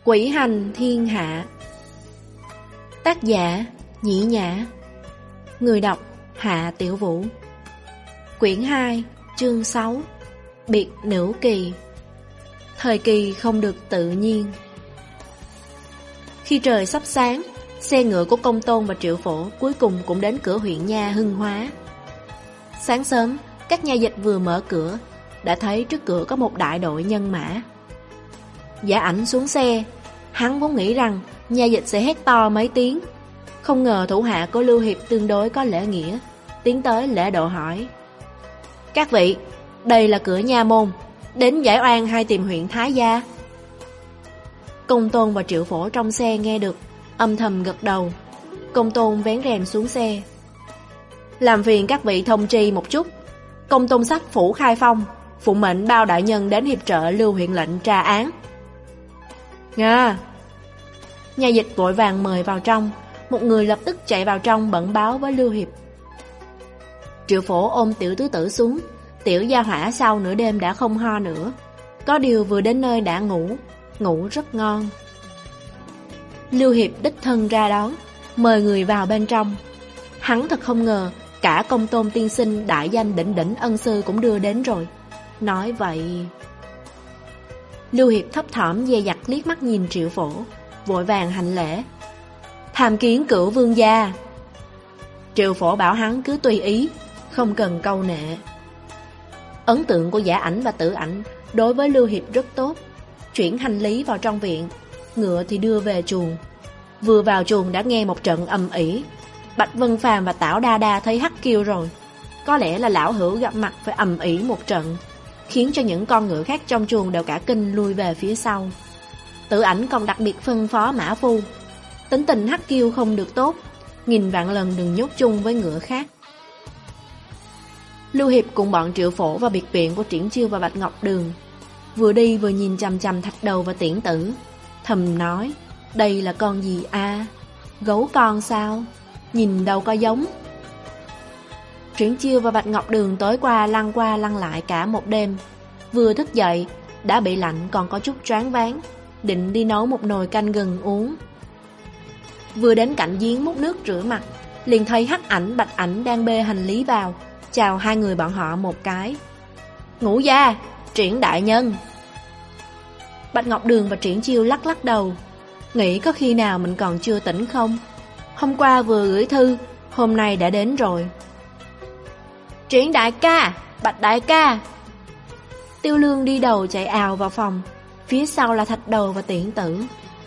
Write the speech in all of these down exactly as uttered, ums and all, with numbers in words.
Quỷ hành thiên hạ. Tác giả Nhĩ Nhã. Người đọc Hạ Tiểu Vũ. Quyển hai, chương sáu. Biệt nữ kỳ. Thời kỳ không được tự nhiên. Khi trời sắp sáng, xe ngựa của Công Tôn và Triệu Phổ cuối cùng cũng đến cửa huyện nha Hưng Hóa. Sáng sớm, các nha dịch vừa mở cửa, đã thấy trước cửa có một đại đội nhân mã. Giả Ảnh xuống xe, hắn vốn nghĩ rằng nha dịch sẽ hét to mấy tiếng, không ngờ thủ hạ của Lưu Hiệp tương đối có lễ nghĩa, tiến tới lễ độ hỏi: "Các vị, đây là cửa nha môn, đến giải oan hay tìm huyện Thái gia?" Công Tôn và Triệu Phổ trong xe nghe được, âm thầm gật đầu. Công Tôn vén rèm xuống xe: "Làm phiền các vị thông tri một chút, Công Tôn sách phủ Khai Phong phụng mệnh bao đại nhân đến hiệp trợ Lưu huyện lệnh tra án." "Nga." Nha dịch vội vàng mời vào trong. Một người lập tức chạy vào trong bẩm báo với Lưu Hiệp. Triệu Phổ ôm tiểu tứ tử xuống. Tiểu gia hỏa sau nửa đêm đã không ho nữa, có điều vừa đến nơi đã ngủ, ngủ rất ngon. Lưu Hiệp đích thân ra đón, mời người vào bên trong. Hắn thật không ngờ cả Công Tôn tiên sinh đại danh đỉnh đỉnh ân sư cũng đưa đến rồi. Nói vậy... Lưu Hiệp thấp thỏm dè dặt liếc mắt nhìn Triệu Phổ, vội vàng hành lễ: "Tham kiến cửu vương gia." Triệu Phổ bảo hắn cứ tùy ý, không cần câu nệ. Ấn tượng của Giả Ảnh và Tử Ảnh đối với Lưu Hiệp rất tốt. Chuyển hành lý vào trong viện, ngựa thì đưa về chuồng. Vừa vào chuồng đã nghe một trận ầm ĩ. Bạch Vân Phàm và Tảo Đa Đa thấy Hắc Kiêu rồi. Có lẽ là lão hữu gặp mặt phải ầm ĩ một trận, khiến cho những con ngựa khác trong chuồng đều cả kinh lui về phía sau. Tử Ảnh còn đặc biệt phân phó Mã Phu: tính tình Hắc Kiêu không được tốt, nghìn vạn lần đừng nhốt chung với ngựa khác. Lưu Hiệp cùng bọn Triệu Phổ vào biệt viện của Triển Chiêu và Bạch Ngọc Đường. Vừa đi vừa nhìn chằm chằm Thạch Đầu và Tiễn Tử, thầm nói: đây là con gì a? À? Gấu con sao? Nhìn đâu có giống. Triển Chiêu và Bạch Ngọc Đường tối qua lăn qua lăn lại cả một đêm. Vừa thức dậy đã bị lạnh còn có chút choáng váng, định đi nấu một nồi canh gừng uống. Vừa đến cạnh giếng múc nước rửa mặt, liền thấy Hắc Ảnh, Bạch Ảnh đang bê hành lý vào, chào hai người bọn họ một cái: "Ngũ gia, Triển đại nhân." Bạch Ngọc Đường và Triển Chiêu lắc lắc đầu, nghĩ có khi nào mình còn chưa tỉnh không? Hôm qua vừa gửi thư, hôm nay đã đến rồi. "Triển đại ca, Bạch đại ca." Tiêu Lương đi đầu chạy ào vào phòng, phía sau là Thạch Đầu và Tiễn Tử.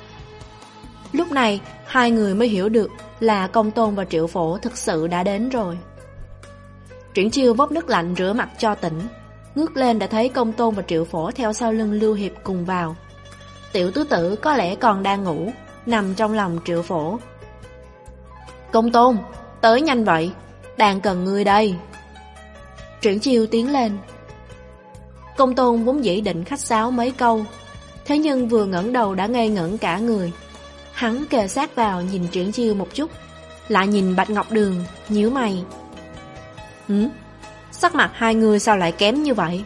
Lúc này hai người mới hiểu được là Công Tôn và Triệu Phổ thực sự đã đến rồi. Triển Chiêu vốc nước lạnh rửa mặt cho tỉnh, ngước lên đã thấy Công Tôn và Triệu Phổ theo sau lưng Lưu Hiệp cùng vào. Tiểu tứ tử có lẽ còn đang ngủ, nằm trong lòng Triệu Phổ. "Công Tôn, tới nhanh vậy, đang cần ngươi đây." Triển Chiêu tiến lên. Công Tôn vốn dĩ định khách sáo mấy câu, thế nhưng vừa ngẩng đầu đã ngây ngẩn cả người. Hắn kề sát vào nhìn Triển Chiêu một chút, lại nhìn Bạch Ngọc Đường, nhíu mày: "Hử? Sắc mặt hai người sao lại kém như vậy?"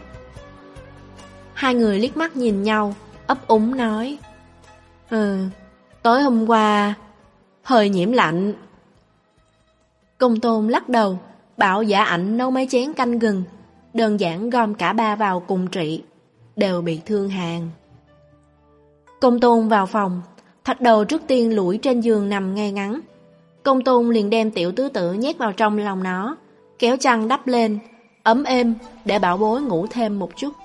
Hai người liếc mắt nhìn nhau, ấp úng nói: Ừ, tối hôm qua hơi nhiễm lạnh." Công Tôn lắc đầu, bảo Giả Ảnh nấu mấy chén canh gừng, đơn giản gom cả ba vào cùng trị, đều bị thương hàn. Công Tôn vào phòng, Thạch Đầu trước tiên lủi trên giường nằm ngay ngắn. Công Tôn liền đem tiểu tứ tử nhét vào trong lòng nó, kéo chăn đắp lên, ấm êm để bảo bối ngủ thêm một chút.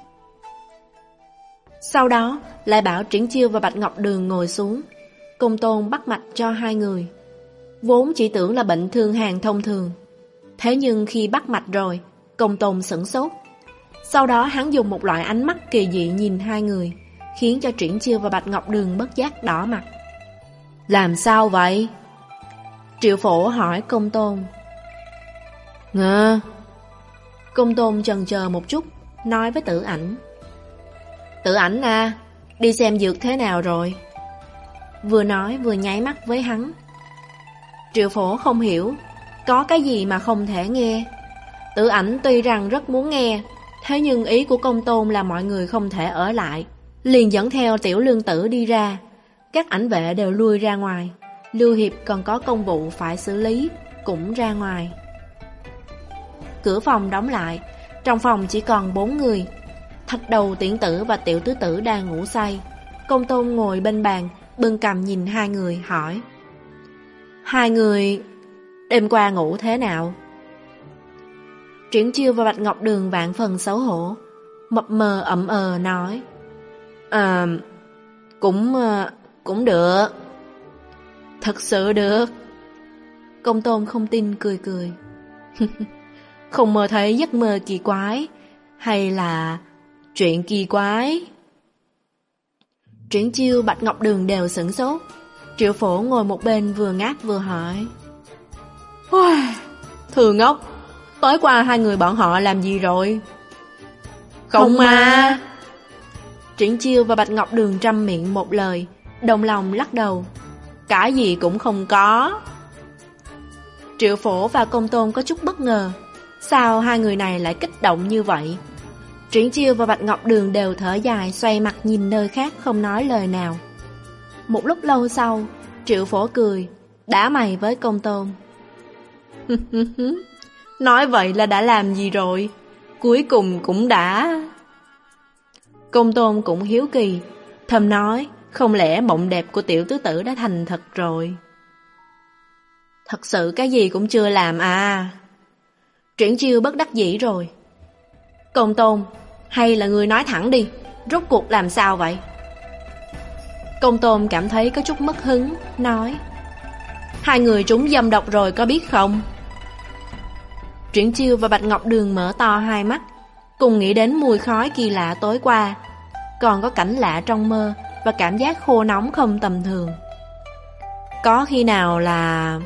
Sau đó lại bảo Triển Chiêu và Bạch Ngọc Đường ngồi xuống. Công Tôn bắt mạch cho hai người. Vốn chỉ tưởng là bệnh thương hàn thông thường, thế nhưng khi bắt mạch rồi, Công Tôn sửng sốt. Sau đó hắn dùng một loại ánh mắt kỳ dị nhìn hai người, khiến cho Triển Chiêu và Bạch Ngọc Đường bất giác đỏ mặt. "Làm sao vậy?" Triệu Phổ hỏi Công Tôn. "Ngờ." Công Tôn chần chờ một chút, nói với Tử Ảnh: "Tử Ảnh à, đi xem dược thế nào rồi?" Vừa nói vừa nháy mắt với hắn. Triệu Phổ không hiểu, có cái gì mà không thể nghe. Tử Ảnh tuy rằng rất muốn nghe, thế nhưng ý của Công Tôn là mọi người không thể ở lại, liền dẫn theo Tiểu Lương Tử đi ra. các ảnh vệ đều lui ra ngoài. Lưu Hiệp còn có công vụ phải xử lý, cũng ra ngoài. Cửa phòng đóng lại, trong phòng chỉ còn bốn người. Thạch Đầu, Tiễn Tử và Tiểu Tứ Tử đang ngủ say. Công Tôn ngồi bên bàn, bưng cằm nhìn hai người, hỏi: Hai người đêm qua ngủ thế nào? Triển Chiêu và Bạch Ngọc Đường vạn phần xấu hổ, mập mờ ậm ờ nói: À, cũng, cũng được. Thật sự được. Công Tôn không tin, cười cười. Không mơ thấy giấc mơ kỳ quái, hay là chuyện kỳ quái? Triển Chiêu, Bạch Ngọc Đường đều sửng sốt. Triệu Phổ ngồi một bên vừa ngáp vừa hỏi: Thư ngốc, tối qua hai người bọn họ làm gì rồi? Không, không mà. mà Triển Chiêu và Bạch Ngọc Đường trăm miệng một lời, đồng lòng lắc đầu: Cái gì cũng không có. Triệu Phổ và Công Tôn có chút bất ngờ, sao hai người này lại kích động như vậy? Triển Chiêu và Bạch Ngọc Đường đều thở dài, xoay mặt nhìn nơi khác, không nói lời nào. Một lúc lâu sau, Triệu Phổ cười, đả mày với Công Tôn: Nói vậy là đã làm gì rồi? Cuối cùng cũng đã. Công Tôn cũng hiếu kỳ, thầm nói: Không lẽ mộng đẹp của Tiểu Tứ Tử đã thành thật rồi? Thật sự cái gì cũng chưa làm à? Triển Chiêu bất đắc dĩ rồi: Công Tôn, hay là ngươi nói thẳng đi, rốt cuộc làm sao vậy? Công Tôn cảm thấy có chút mất hứng, nói: Hai người trúng dâm độc rồi có biết không? Triển Chiêu và Bạch Ngọc Đường mở to hai mắt, cùng nghĩ đến mùi khói kỳ lạ tối qua, còn có cảnh lạ trong mơ và cảm giác khô nóng không tầm thường. Có khi nào là...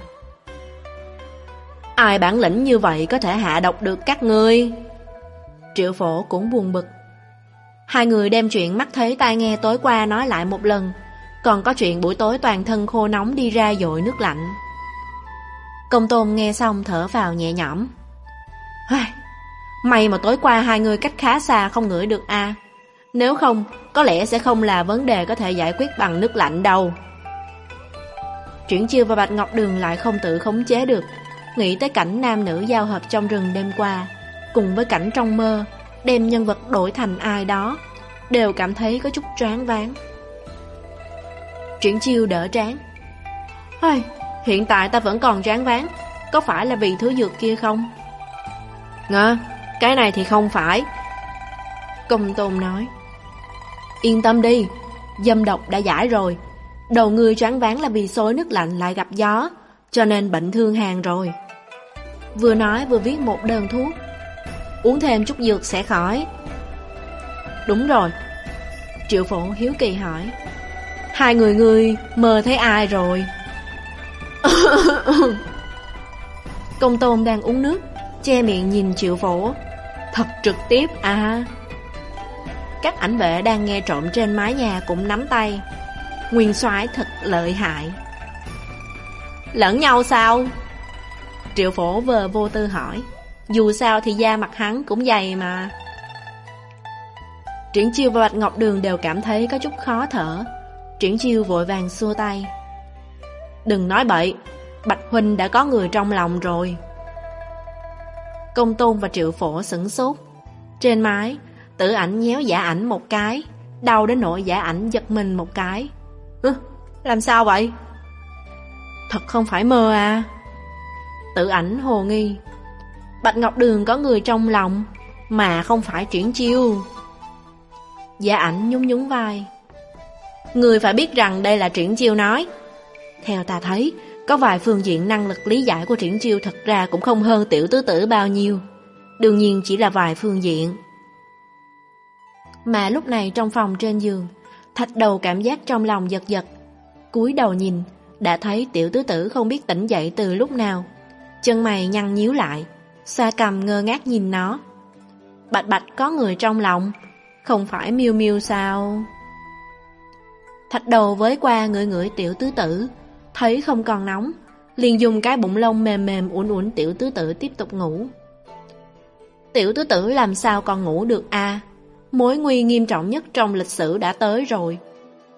Ai bản lĩnh như vậy có thể hạ độc được các ngươi? Triệu Phổ cũng buồn bực. Hai người đem chuyện mắt thấy tai nghe tối qua nói lại một lần, còn có chuyện buổi tối toàn thân khô nóng đi ra dội nước lạnh. Công Tôn nghe xong thở vào nhẹ nhõm: May mà tối qua hai người cách khá xa không ngửi được a à. Nếu không, có lẽ sẽ không là vấn đề có thể giải quyết bằng nước lạnh đâu. Triển Chiêu và Bạch Ngọc Đường lại không tự khống chế được, nghĩ tới cảnh nam nữ giao hợp trong rừng đêm qua, cùng với cảnh trong mơ, đem nhân vật đổi thành ai đó, đều cảm thấy có chút choáng váng. Triển Chiêu đỡ trán: Hiện tại ta vẫn còn choáng váng, có phải là vì thứ dược kia không? Ngờ, cái này thì không phải. Công Tôn nói: Yên tâm đi, dâm độc đã giải rồi. Đầu ngươi choáng váng là vì xối nước lạnh lại gặp gió, cho nên bệnh thương hàn rồi. Vừa nói vừa viết một đơn thuốc: Uống thêm chút dược sẽ khỏi. Đúng rồi. Triệu Phổ hiếu kỳ hỏi: Hai người ngươi mơ thấy ai rồi? Công Tôn đang uống nước, che miệng nhìn Triệu Phổ: Thật trực tiếp à? Các ảnh vệ đang nghe trộm trên mái nhà cũng nắm tay: Nguyên soái thật lợi hại. Lẫn nhau sao? Triệu Phổ vờ vô tư hỏi: Dù sao thì da mặt hắn cũng dày mà. Triển Chiêu và Bạch Ngọc Đường đều cảm thấy có chút khó thở. Triển Chiêu vội vàng xua tay: Đừng nói bậy, Bạch huynh đã có người trong lòng rồi. Công Tôn và Triệu Phổ sửng sốt. Trên mái, Tử Ảnh nhéo Giả Ảnh một cái, đau đến nỗi Giả Ảnh giật mình một cái. Ơ, làm sao vậy? Thật không phải mơ à? Tử Ảnh hồ nghi: Bạch Ngọc Đường có người trong lòng, mà không phải Triển Chiêu. Giả Ảnh nhún nhún vai: Người phải biết rằng đây là Triển Chiêu nói. Theo ta thấy, có vài phương diện năng lực lý giải của Triển Chiêu thật ra cũng không hơn Tiểu Tứ Tử bao nhiêu. Đương nhiên chỉ là vài phương diện. Mà lúc này trong phòng trên giường, Thạch Đầu cảm giác trong lòng giật giật, cúi đầu nhìn, đã thấy Tiểu Tứ Tử không biết tỉnh dậy từ lúc nào, chân mày nhăn nhíu lại, xoa cằm ngơ ngác nhìn nó. Bạch Bạch có người trong lòng, không phải Miêu Miêu sao? Thạch Đầu với qua ngửi ngửi Tiểu Tứ Tử, thấy không còn nóng, liền dùng cái bụng lông mềm mềm uốn uốn Tiểu Tứ Tử tiếp tục ngủ. Tiểu Tứ Tử làm sao còn ngủ được a? À? Mối nguy nghiêm trọng nhất trong lịch sử đã tới rồi.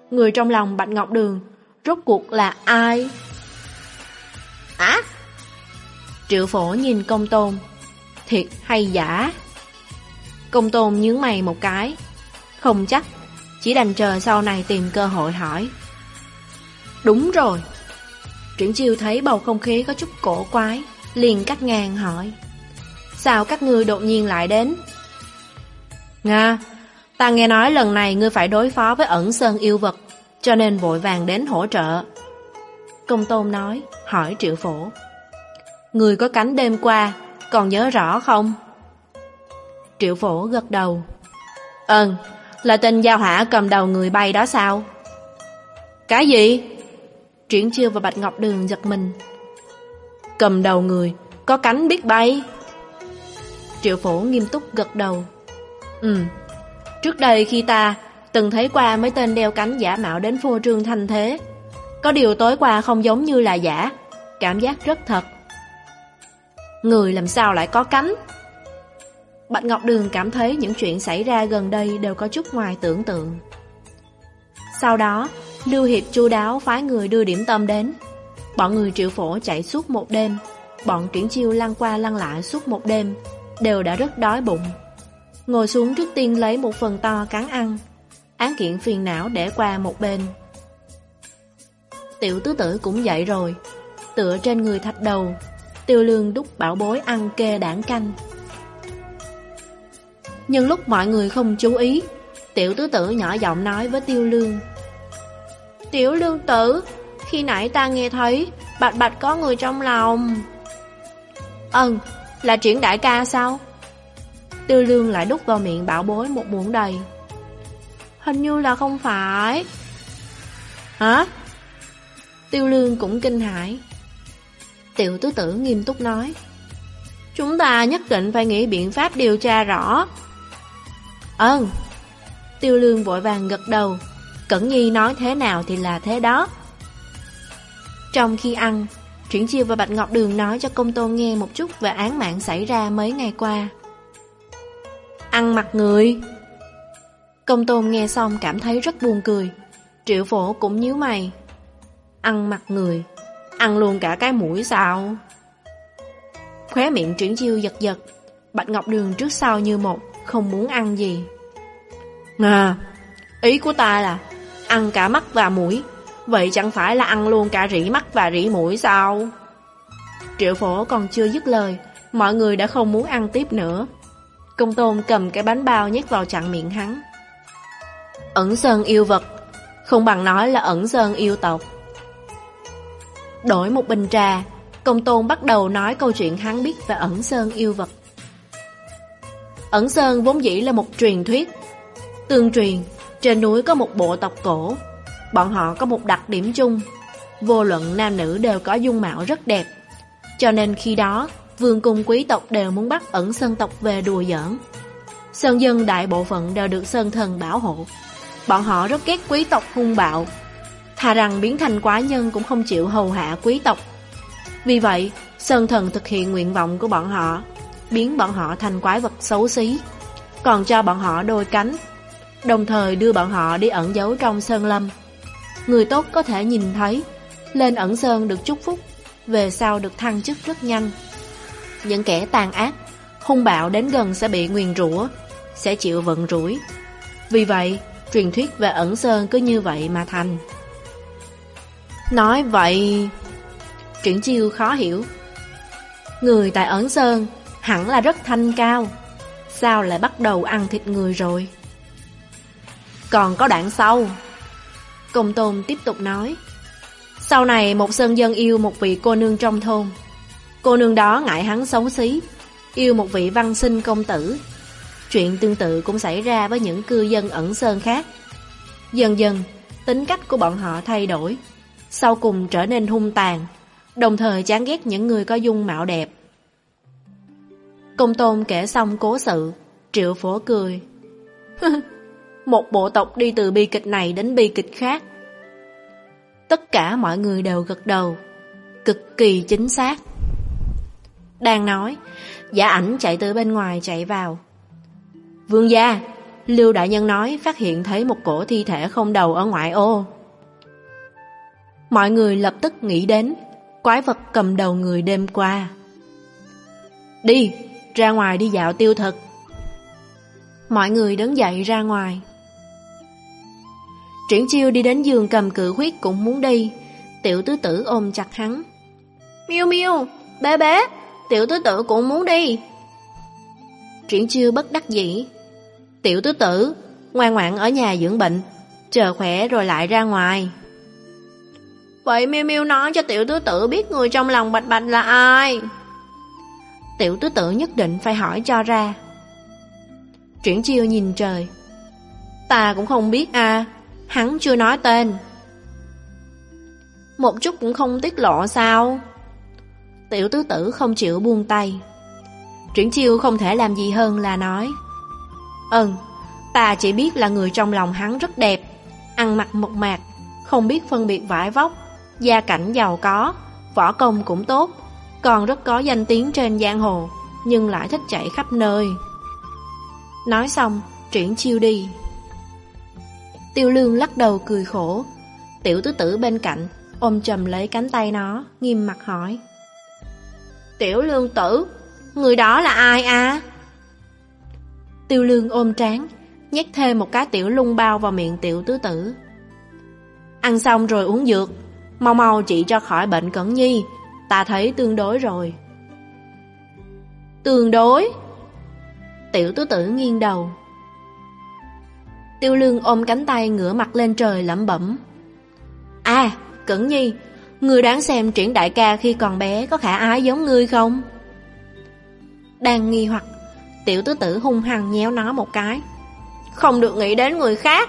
Người trong lòng Bạch Ngọc Đường rốt cuộc là ai? Á! À? Triệu Phổ nhìn Công Tôn, thiệt hay giả? Công Tôn nhướng mày một cái, không chắc, chỉ đành chờ sau này tìm cơ hội hỏi. Đúng rồi. Triển Chiêu thấy bầu không khí có chút cổ quái, liền cắt ngang hỏi. Sao các ngươi đột nhiên lại đến? Nga, ta nghe nói lần này ngươi phải đối phó với ẩn sơn yêu vật, cho nên vội vàng đến hỗ trợ. Công Tôn nói, hỏi Triệu Phổ. Ngươi có cánh đêm qua, còn nhớ rõ không? Triệu Phổ gật đầu. Ừm, là tên Giao Hỏa cầm đầu người bay đó sao? Cái gì? Triển Chiêu và Bạch Ngọc Đường giật mình. Cầm đầu người, có cánh biết bay? Triệu Phổ nghiêm túc gật đầu. Ừ, trước đây khi ta từng thấy qua mấy tên đeo cánh giả mạo đến phô trương thanh thế. Có điều tối qua không giống như là giả, cảm giác rất thật. Người làm sao lại có cánh? Bạch Ngọc Đường cảm thấy những chuyện xảy ra gần đây đều có chút ngoài tưởng tượng. Sau đó, Lưu Hiệp chu đáo phái người đưa điểm tâm đến. Bọn người Triệu Phổ chạy suốt một đêm, bọn Triển Chiêu lăn qua lăn lại suốt một đêm, đều đã rất đói bụng. Ngồi xuống trước tiên lấy một phần to cắn ăn, án kiện phiền não để qua một bên. Tiểu tứ tử cũng dậy rồi, tựa trên người thạch đầu, Tiêu Lương đút bảo bối ăn kê đảng canh. Nhưng lúc mọi người không chú ý, tiểu tứ tử nhỏ giọng nói với Tiêu Lương. Tiểu Lương tử, khi nãy ta nghe thấy Bạch Bạch có người trong lòng. Ừm, là Triển đại ca sao? Tiêu Lương lại đút vào miệng bảo bối một muỗng đầy. Hình như là không phải. Hả? Tiêu Lương cũng kinh hãi. Tiểu tứ tử nghiêm túc nói. Chúng ta nhất định phải nghĩ biện pháp điều tra rõ. Ừm. Tiêu Lương vội vàng gật đầu. Cẩn Nhi nói thế nào thì là thế đó. Trong khi ăn, Triển Chiêu và Bạch Ngọc Đường nói cho Công Tôn nghe một chút về án mạng xảy ra mấy ngày qua. Ăn mặt người. Công Tôn nghe xong cảm thấy rất buồn cười. Triệu Phổ cũng nhíu mày. Ăn mặt người, ăn luôn cả cái mũi sao? Khóe miệng Triển Chiêu giật giật. Bạch Ngọc Đường trước sau như một, không muốn ăn gì. À, ý của ta là ăn cả mắt và mũi, vậy chẳng phải là ăn luôn cả rỉ mắt và rỉ mũi sao? Triệu Phổ còn chưa dứt lời, mọi người đã không muốn ăn tiếp nữa. Công Tôn cầm cái bánh bao nhét vào chặn miệng hắn. Ẩn sơn yêu vật, không bằng nói là ẩn sơn yêu tộc. Đổi một bình trà, Công Tôn bắt đầu nói câu chuyện hắn biết về ẩn sơn yêu vật. Ẩn sơn vốn dĩ là một truyền thuyết. Tương truyền, trên núi có một bộ tộc cổ. Bọn họ có một đặc điểm chung, vô luận nam nữ đều có dung mạo rất đẹp. Cho nên khi đó, vương cung quý tộc đều muốn bắt ẩn sơn tộc về đùa giỡn. Sơn dân đại bộ phận đều được sơn thần bảo hộ. Bọn họ rất ghét quý tộc hung bạo, thà rằng biến thành quái nhân cũng không chịu hầu hạ quý tộc. Vì vậy, sơn thần thực hiện nguyện vọng của bọn họ, biến bọn họ thành quái vật xấu xí, còn cho bọn họ đôi cánh, đồng thời đưa bọn họ đi ẩn giấu trong sơn lâm. Người tốt có thể nhìn thấy, lên ẩn sơn được chúc phúc, về sau được thăng chức rất nhanh. Những kẻ tàn ác, hung bạo đến gần sẽ bị nguyền rủa, sẽ chịu vận rủi. Vì vậy, truyền thuyết về ẩn sơn cứ như vậy mà thành. Nói vậy, Triển Chiêu khó hiểu. Người tại ẩn sơn hẳn là rất thanh cao, sao lại bắt đầu ăn thịt người rồi? Còn có đoạn sau. Công Tôn tiếp tục nói. Sau này một sơn dân yêu một vị cô nương trong thôn. Cô nương đó ngại hắn xấu xí, yêu một vị văn sinh công tử. Chuyện tương tự cũng xảy ra với những cư dân ẩn sơn khác. Dần dần, tính cách của bọn họ thay đổi, sau cùng trở nên hung tàn, đồng thời chán ghét những người có dung mạo đẹp. Công Tôn kể xong cố sự, Triệu Phổ cười. Một bộ tộc đi từ bi kịch này đến bi kịch khác. Tất cả mọi người đều gật đầu, cực kỳ chính xác. Đang nói, Giả Ảnh chạy từ bên ngoài chạy vào. Vương gia, Lưu đại nhân nói phát hiện thấy một cổ thi thể không đầu ở ngoại ô. Mọi người lập tức nghĩ đến quái vật cầm đầu người đêm qua. Đi, ra ngoài đi dạo tiêu thực. Mọi người đứng dậy ra ngoài. Triển Chiêu đi đến giường cầm cự huyết cũng muốn đi. Tiểu tứ tử ôm chặt hắn. Miu Miu, bé bé, tiểu tứ tử cũng muốn đi. Triển Chiêu bất đắc dĩ. Tiểu tứ tử, ngoan ngoãn ở nhà dưỡng bệnh, chờ khỏe rồi lại ra ngoài. Vậy Miu Miu nói cho tiểu tứ tử biết người trong lòng Bạch Bạch là ai. Tiểu tứ tử nhất định phải hỏi cho ra. Triển Chiêu nhìn trời. Ta cũng không biết à, hắn chưa nói tên. Một chút cũng không tiết lộ sao? Tiểu tứ tử không chịu buông tay. Triển Chiêu không thể làm gì hơn là nói. Ừ, ta chỉ biết là người trong lòng hắn rất đẹp, ăn mặc mộc mạc, không biết phân biệt vải vóc, gia cảnh giàu có, võ công cũng tốt, còn rất có danh tiếng trên giang hồ, nhưng lại thích chạy khắp nơi. Nói xong, Triển Chiêu đi. Tiêu Lương lắc đầu cười khổ. Tiểu tứ tử bên cạnh ôm chầm lấy cánh tay nó, nghiêm mặt hỏi. Tiểu Lương tử, người đó là ai à? Tiêu Lương ôm trán, nhét thêm một cái tiểu lung bao vào miệng tiểu tứ tử. Ăn xong rồi uống dược, mau mau trị cho khỏi bệnh Cẩn Nhi, ta thấy tương đối rồi. Tương đối? Tiểu tứ tử nghiêng đầu. Tiêu Lương ôm cánh tay ngửa mặt lên trời lẩm bẩm. À, Cẩn Nhi, ngươi đoán xem Triển đại ca khi còn bé có khả ái giống ngươi không? Đang nghi hoặc, tiểu tứ tử hung hăng nhéo nó một cái. Không được nghĩ đến người khác.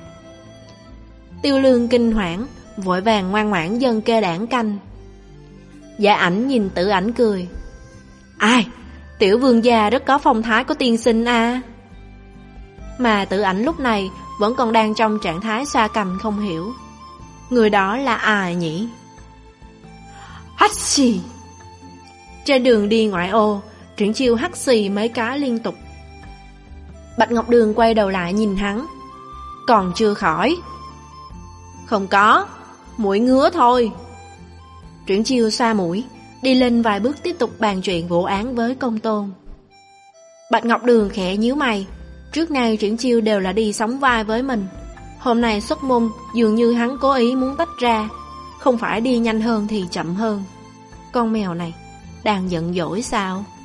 Tiêu Lương kinh hoảng, vội vàng ngoan ngoãn dâng kê đảng canh. Dạ Ảnh nhìn Tử Ảnh cười. Ai, tiểu vương gia rất có phong thái của tiên sinh à. Mà Tử Ảnh lúc này vẫn còn đang trong trạng thái xa cầm không hiểu. Người đó là ai nhỉ? Hắt xì. Trên đường đi ngoại ô, Triển Chiêu hắt xì mấy cái liên tục. Bạch Ngọc Đường quay đầu lại nhìn hắn. Còn chưa khỏi. Không có, mũi ngứa thôi. Triển Chiêu xoa mũi, đi lên vài bước tiếp tục bàn chuyện vụ án với Công Tôn. Bạch Ngọc Đường khẽ nhíu mày. Trước nay Triển Chiêu đều là đi sóng vai với mình, hôm nay xuất môn dường như hắn cố ý muốn tách ra, không phải đi nhanh hơn thì chậm hơn. Con mèo này đang giận dỗi sao?